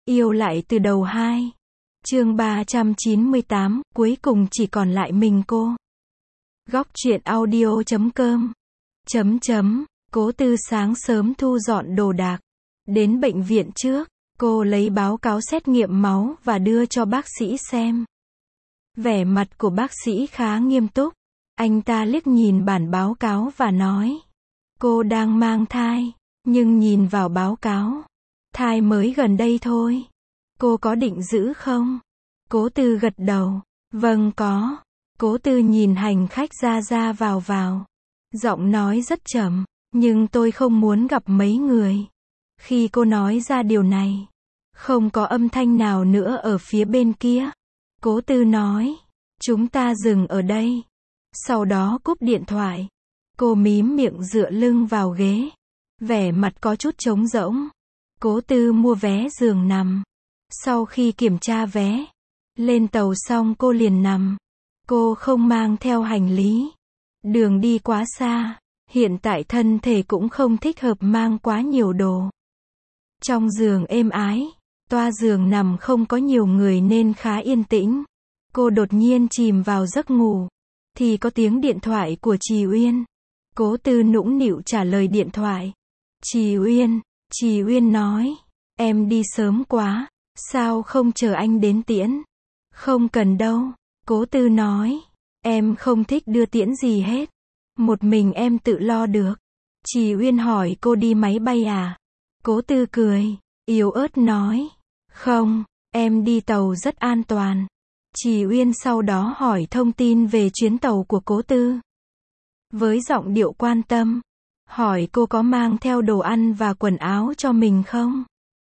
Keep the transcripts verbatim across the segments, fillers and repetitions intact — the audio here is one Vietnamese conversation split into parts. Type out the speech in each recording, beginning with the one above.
Yêu lại từ đầu hai. Chương ba trăm chín mươi tám, cuối cùng chỉ còn lại mình cô. Góc truyện audio chấm com. Chấm chấm, Cố Tư sáng sớm thu dọn đồ đạc. Đến bệnh viện trước, cô lấy báo cáo xét nghiệm máu và đưa cho bác sĩ xem. Vẻ mặt của bác sĩ khá nghiêm túc. Anh ta liếc nhìn bản báo cáo và nói, cô đang mang thai, nhưng nhìn vào báo cáo, thai mới gần đây thôi. Cô có định giữ không? Cố Tư gật đầu, vâng có. Cố Tư nhìn hành khách ra ra vào vào. Giọng nói rất chậm, nhưng tôi không muốn gặp mấy người. Khi cô nói ra điều này, không có âm thanh nào nữa ở phía bên kia. Cố Tư nói, chúng ta dừng ở đây. Sau đó cúp điện thoại. Cô mím miệng dựa lưng vào ghế. Vẻ mặt có chút trống rỗng. Cố Tư mua vé giường nằm. Sau khi kiểm tra vé, lên tàu xong cô liền nằm. Cô không mang theo hành lý. Đường đi quá xa. Hiện tại thân thể cũng không thích hợp mang quá nhiều đồ. Trong giường êm ái, toa giường nằm không có nhiều người nên khá yên tĩnh. Cô đột nhiên chìm vào giấc ngủ. Thì có tiếng điện thoại của Trì Uyên. Cố Tư nũng nịu trả lời điện thoại. Trì Uyên, Trì Uyên nói, em đi sớm quá, sao không chờ anh đến tiễn? Không cần đâu, Cố Tư nói, em không thích đưa tiễn gì hết. Một mình em tự lo được. Trì Uyên hỏi cô đi máy bay à? Cố Tư cười, yếu ớt nói, không, em đi tàu rất an toàn. Trì Uyên sau đó hỏi thông tin về chuyến tàu của Cố Tư. Với giọng điệu quan tâm, hỏi cô có mang theo đồ ăn và quần áo cho mình không?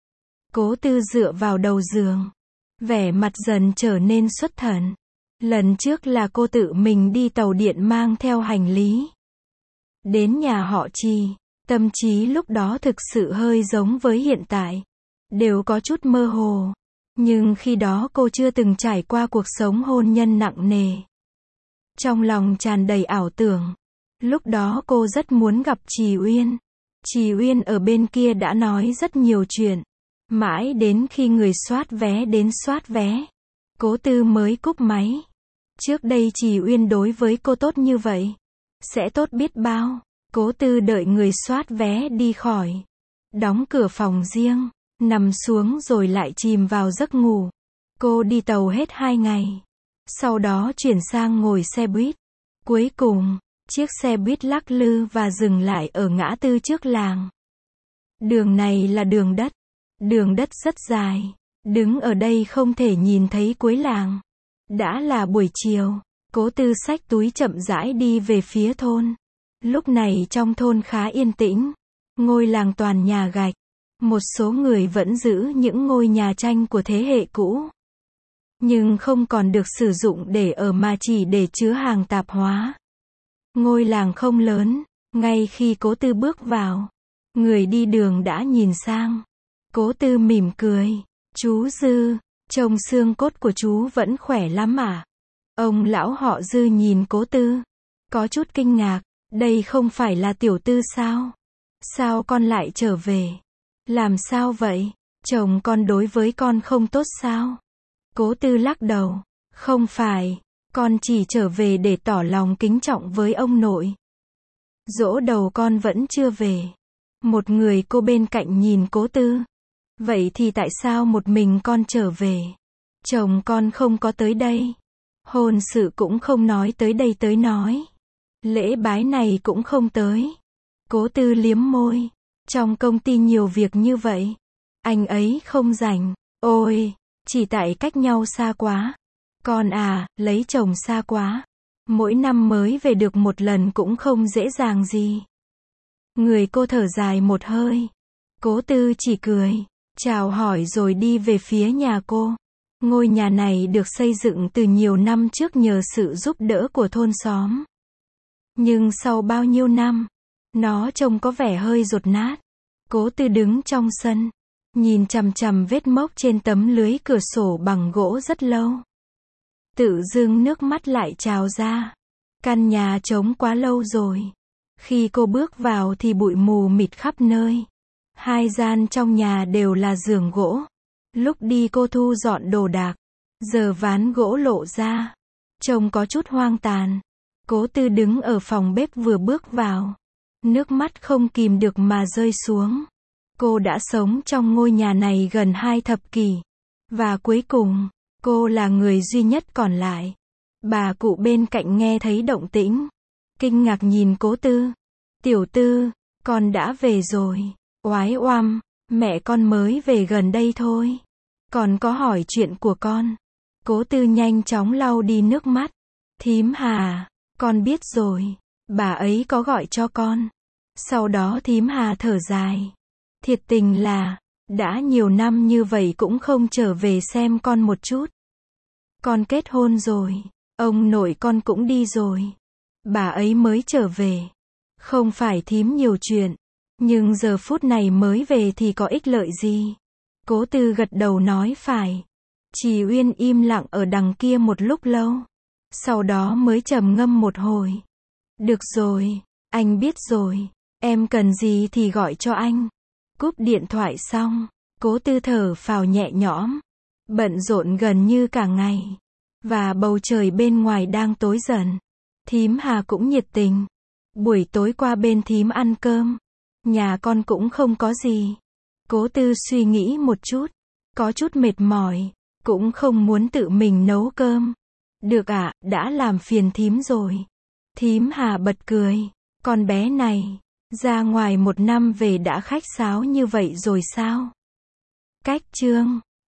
Cố Tư dựa vào đầu giường, vẻ mặt dần trở nên xuất thần. Lần trước là cô tự mình đi tàu điện mang theo hành lý. Đến nhà họ Trì, tâm trí lúc đó thực sự hơi giống với hiện tại. Đều có chút mơ hồ. Nhưng khi đó cô chưa từng trải qua cuộc sống hôn nhân nặng nề. Trong lòng tràn đầy ảo tưởng. Lúc đó cô rất muốn gặp Trì Uyên. Trì Uyên ở bên kia đã nói rất nhiều chuyện. Mãi đến khi người soát vé đến soát vé, Cố Tư mới cúp máy. Trước đây Trì Uyên đối với cô tốt như vậy, sẽ tốt biết bao. Cố Tư đợi người soát vé đi khỏi, đóng cửa phòng riêng, nằm xuống rồi lại chìm vào giấc ngủ. Cô đi tàu hết hai ngày. Sau đó chuyển sang ngồi xe buýt. Cuối cùng, chiếc xe buýt lắc lư và dừng lại ở ngã tư trước làng. Đường này là đường đất. Đường đất rất dài. Đứng ở đây không thể nhìn thấy cuối làng. Đã là buổi chiều. Cố Tư xách túi chậm rãi đi về phía thôn. Lúc này trong thôn khá yên tĩnh. Ngôi làng toàn nhà gạch. Một số người vẫn giữ những ngôi nhà tranh của thế hệ cũ. Nhưng không còn được sử dụng để ở mà chỉ để chứa hàng tạp hóa. Ngôi làng không lớn. Ngay khi Cố Tư bước vào, người đi đường đã nhìn sang. Cố Tư mỉm cười. Chú Dư, trông xương cốt của chú vẫn khỏe lắm à? Ông lão họ Dư nhìn Cố Tư, có chút kinh ngạc. Đây không phải là tiểu Tư sao? Sao con lại trở về? Làm sao vậy? Chồng con đối với con không tốt sao? Cố Tư lắc đầu. Không phải, con chỉ trở về để tỏ lòng kính trọng với ông nội. Giỗ đầu con vẫn chưa về. Một người cô bên cạnh nhìn Cố Tư. Vậy thì tại sao một mình con trở về? Chồng con không có tới đây. Hôn sự cũng không nói tới đây tới nói. Lễ bái này cũng không tới. Cố Tư liếm môi. Trong công ty nhiều việc như vậy. Anh ấy không rảnh. Ôi, chỉ tại cách nhau xa quá. Con à, lấy chồng xa quá. Mỗi năm mới về được một lần cũng không dễ dàng gì. Người cô thở dài một hơi. Cố Tư chỉ cười, chào hỏi rồi đi về phía nhà cô. Ngôi nhà này được xây dựng từ nhiều năm trước nhờ sự giúp đỡ của thôn xóm. Nhưng sau bao nhiêu năm, nó trông có vẻ hơi dột nát. Cố Tư đứng trong sân, nhìn chằm chằm vết mốc trên tấm lưới cửa sổ bằng gỗ rất lâu. Tự dưng nước mắt lại trào ra. Căn nhà trống quá lâu rồi. Khi cô bước vào thì bụi mù mịt khắp nơi. Hai gian trong nhà đều là giường gỗ. Lúc đi cô thu dọn đồ đạc. Giờ ván gỗ lộ ra. Trông có chút hoang tàn. Cố Tư đứng ở phòng bếp vừa bước vào. Nước mắt không kìm được mà rơi xuống. Cô đã sống trong ngôi nhà này gần hai thập kỷ. Và cuối cùng, cô là người duy nhất còn lại. Bà cụ bên cạnh nghe thấy động tĩnh. Kinh ngạc nhìn Cố Tư. Tiểu Tư, con đã về rồi. Oái oăm, mẹ con mới về gần đây thôi. Còn có hỏi chuyện của con. Cố Tư nhanh chóng lau đi nước mắt. Thím Hà, con biết rồi. Bà ấy có gọi cho con. Sau đó thím Hà thở dài. Thiệt tình là, đã nhiều năm như vậy cũng không trở về xem con một chút. Con kết hôn rồi. Ông nội con cũng đi rồi. Bà ấy mới trở về. Không phải thím nhiều chuyện. Nhưng giờ phút này mới về thì có ích lợi gì? Cố Tư gật đầu nói phải. Trì Uyên im lặng ở đằng kia một lúc lâu. Sau đó mới trầm ngâm một hồi. Được rồi, anh biết rồi. Em cần gì thì gọi cho anh. Cúp điện thoại xong, Cố Tư thở phào nhẹ nhõm. Bận rộn gần như cả ngày. Và bầu trời bên ngoài đang tối dần. Thím Hà cũng nhiệt tình. Buổi tối qua bên thím ăn cơm. Nhà con cũng không có gì. Cố Tư suy nghĩ một chút. Có chút mệt mỏi. Cũng không muốn tự mình nấu cơm. Được ạ, à, đã làm phiền thím rồi. Thím Hà bật cười. Con bé này, ra ngoài một năm về đã khách sáo như vậy rồi sao? Cách chương